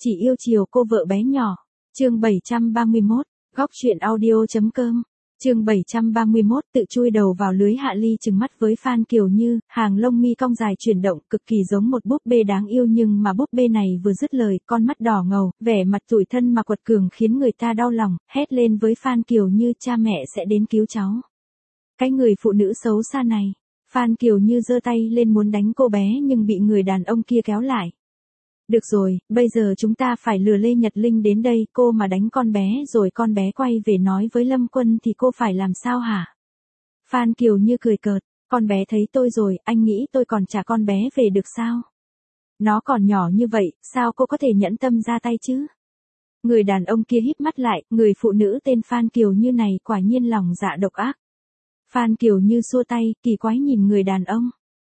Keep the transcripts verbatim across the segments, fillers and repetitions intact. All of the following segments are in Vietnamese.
Chỉ yêu chiều cô vợ bé nhỏ. Chương bảy trăm ba mươi mốt, góc truyện audio.com. Chương bảy trăm ba mươi mốt, tự chui đầu vào lưới. Hạ Ly trừng mắt với Phan Kiều Như, hàng lông mi cong dài chuyển động, cực kỳ giống một búp bê đáng yêu, nhưng mà búp bê này vừa dứt lời, con mắt đỏ ngầu, vẻ mặt tủi thân mà quật cường khiến người ta đau lòng, hét lên với Phan Kiều Như, cha mẹ sẽ đến cứu cháu. Cái người phụ nữ xấu xa này. Phan Kiều Như giơ tay lên muốn đánh cô bé nhưng bị người đàn ông kia kéo lại. Được rồi, bây giờ chúng ta phải lừa Lê Nhật Linh đến đây, cô mà đánh con bé rồi con bé quay về nói với Lâm Quân thì cô phải làm sao hả? Phan Kiều Như cười cợt, con bé thấy tôi rồi, anh nghĩ tôi còn trả con bé về được sao? Nó còn nhỏ như vậy, sao cô có thể nhẫn tâm ra tay chứ? Người đàn ông kia híp mắt lại, người phụ nữ tên Phan Kiều Như này quả nhiên lòng dạ độc ác. Phan Kiều Như xua tay, kỳ quái nhìn người đàn ông.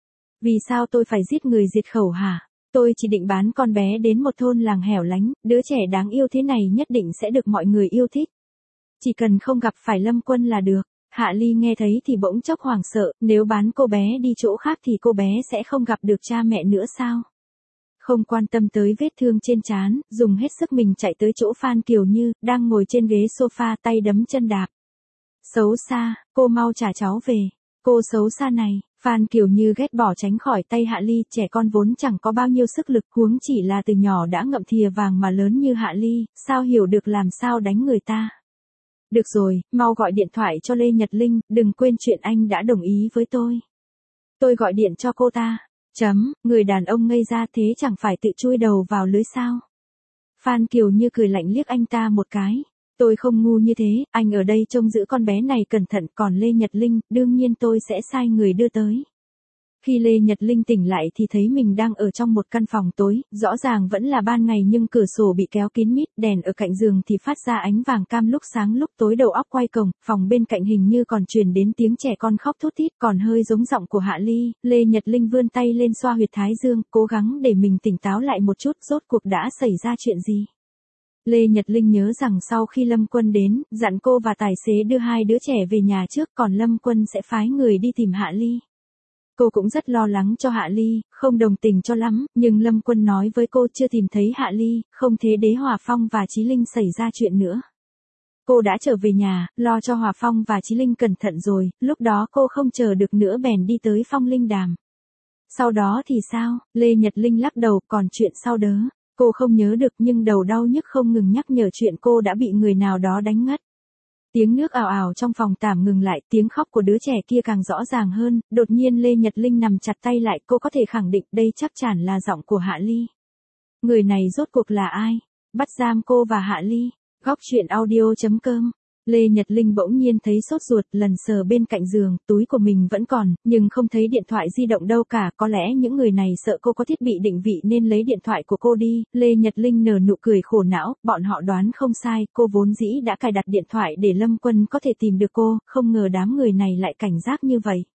Vì sao tôi phải giết người diệt khẩu hả? Tôi chỉ định bán con bé đến một thôn làng hẻo lánh, đứa trẻ đáng yêu thế này nhất định sẽ được mọi người yêu thích. Chỉ cần không gặp phải Lâm Quân là được. Hạ Ly nghe thấy thì bỗng chốc hoảng sợ, nếu bán cô bé đi chỗ khác thì cô bé sẽ không gặp được cha mẹ nữa sao? Không quan tâm tới vết thương trên trán, dùng hết sức mình chạy tới chỗ Phan Kiều Như, đang ngồi trên ghế sofa tay đấm chân đạp. Xấu xa, cô mau trả cháu về. Cô xấu xa này. Phan Kiều Như ghét bỏ tránh khỏi tay Hạ Ly, trẻ con vốn chẳng có bao nhiêu sức lực, huống chỉ là từ nhỏ đã ngậm thìa vàng mà lớn như Hạ Ly, sao hiểu được làm sao đánh người ta. Được rồi, mau gọi điện thoại cho Lê Nhật Linh, đừng quên chuyện anh đã đồng ý với tôi. Tôi gọi điện cho cô ta. Chấm, người đàn ông ngây ra, thế chẳng phải tự chui đầu vào lưới sao? Phan Kiều Như cười lạnh liếc anh ta một cái. Tôi không ngu như thế, anh ở đây trông giữ con bé này cẩn thận, còn Lê Nhật Linh, đương nhiên tôi sẽ sai người đưa tới. Khi Lê Nhật Linh tỉnh lại thì thấy mình đang ở trong một căn phòng tối, rõ ràng vẫn là ban ngày nhưng cửa sổ bị kéo kín mít, đèn ở cạnh giường thì phát ra ánh vàng cam lúc sáng lúc tối, đầu óc quay cuồng, phòng bên cạnh hình như còn truyền đến tiếng trẻ con khóc thút thít, còn hơi giống giọng của Hạ Ly. Lê Nhật Linh vươn tay lên xoa huyệt thái dương, cố gắng để mình tỉnh táo lại một chút, rốt cuộc đã xảy ra chuyện gì. Lê Nhật Linh nhớ rằng sau khi Lâm Quân đến, dặn cô và tài xế đưa hai đứa trẻ về nhà trước, còn Lâm Quân sẽ phái người đi tìm Hạ Ly. Cô cũng rất lo lắng cho Hạ Ly, không đồng tình cho lắm, nhưng Lâm Quân nói với cô chưa tìm thấy Hạ Ly, không thế Đế Hòa Phong và Chí Linh xảy ra chuyện nữa. Cô đã trở về nhà, lo cho Hòa Phong và Chí Linh cẩn thận rồi, lúc đó cô không chờ được nữa bèn đi tới Phong Linh Đàm. Sau đó thì sao? Lê Nhật Linh lắc đầu, còn chuyện sau đó. Cô không nhớ được, nhưng đầu đau nhức không ngừng nhắc nhở chuyện cô đã bị người nào đó đánh ngất. Tiếng nước ào ào trong phòng tạm ngừng lại, tiếng khóc của đứa trẻ kia càng rõ ràng hơn, đột nhiên Lê Nhật Linh nằm chặt tay lại, cô có thể khẳng định đây chắc chắn là giọng của Hạ Ly. Người này rốt cuộc là ai? Bắt giam cô và Hạ Ly. Góc truyện audio.com. Lê Nhật Linh bỗng nhiên thấy sốt ruột, lần sờ bên cạnh giường, túi của mình vẫn còn, nhưng không thấy điện thoại di động đâu cả, có lẽ những người này sợ cô có thiết bị định vị nên lấy điện thoại của cô đi. Lê Nhật Linh nở nụ cười khổ não, bọn họ đoán không sai, cô vốn dĩ đã cài đặt điện thoại để Lâm Quân có thể tìm được cô, không ngờ đám người này lại cảnh giác như vậy.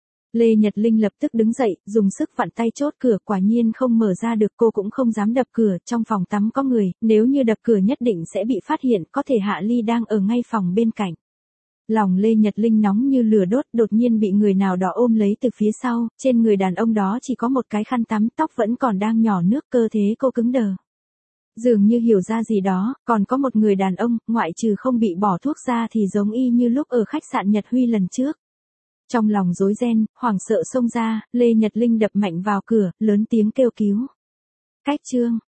Lê Nhật Linh lập tức đứng dậy, dùng sức vặn tay chốt cửa, quả nhiên không mở ra được, cô cũng không dám đập cửa, trong phòng tắm có người, nếu như đập cửa nhất định sẽ bị phát hiện, có thể Hạ Ly đang ở ngay phòng bên cạnh. Lòng Lê Nhật Linh nóng như lửa đốt, đột nhiên bị người nào đó ôm lấy từ phía sau, trên người đàn ông đó chỉ có một cái khăn tắm, tóc vẫn còn đang nhỏ nước, cơ thế cô cứng đờ. Dường như hiểu ra gì đó, còn có một người đàn ông, ngoại trừ không bị bỏ thuốc ra thì giống y như lúc ở khách sạn Nhật Huy lần trước. Trong lòng rối ren, hoảng sợ xông ra, Lê Nhật Linh đập mạnh vào cửa, lớn tiếng kêu cứu. Cách chương